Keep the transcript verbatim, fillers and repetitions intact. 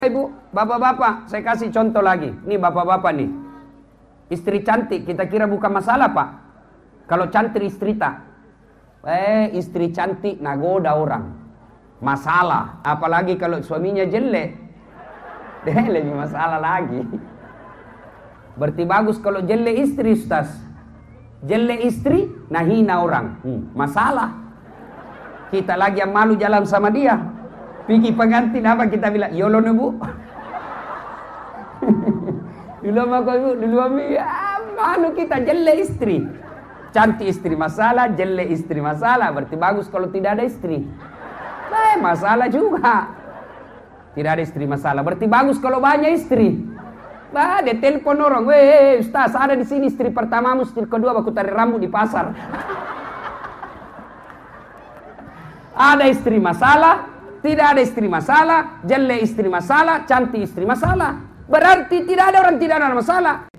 Ibu, bapak-bapak, saya kasih contoh lagi. Nih bapak-bapak nih. Istri cantik, kita kira bukan masalah, Pak. Kalau cantik istri tak. Eh, istri cantik nagoda orang. Masalah. Apalagi kalau suaminya jelek. Deh, lebih masalah lagi. Berarti bagus kalau jelek istri, Ustaz. Jelek istri, nah hina orang. Hmm, masalah. Kita lagi yang malu jalan sama dia. Pergi pengantin apa kita bilang? Yolo bu. Dulu sama kau ibu, dulu ami, ah, malu kita jelek istri. Cantik istri masalah, jelek istri masalah. Berarti bagus kalau tidak ada istri. Nah, masalah juga. Tidak ada istri masalah. Berarti bagus kalau banyak istri. Bah, dia telepon orang, weh, Ustaz, ada di sini istri pertamamu, istri kedua, aku tarik rambut di pasar. Ada istri masalah. Tidak ada istri masalah, jelek istri masalah, cantik istri masalah. Berarti tidak ada orang tidak ada masalah.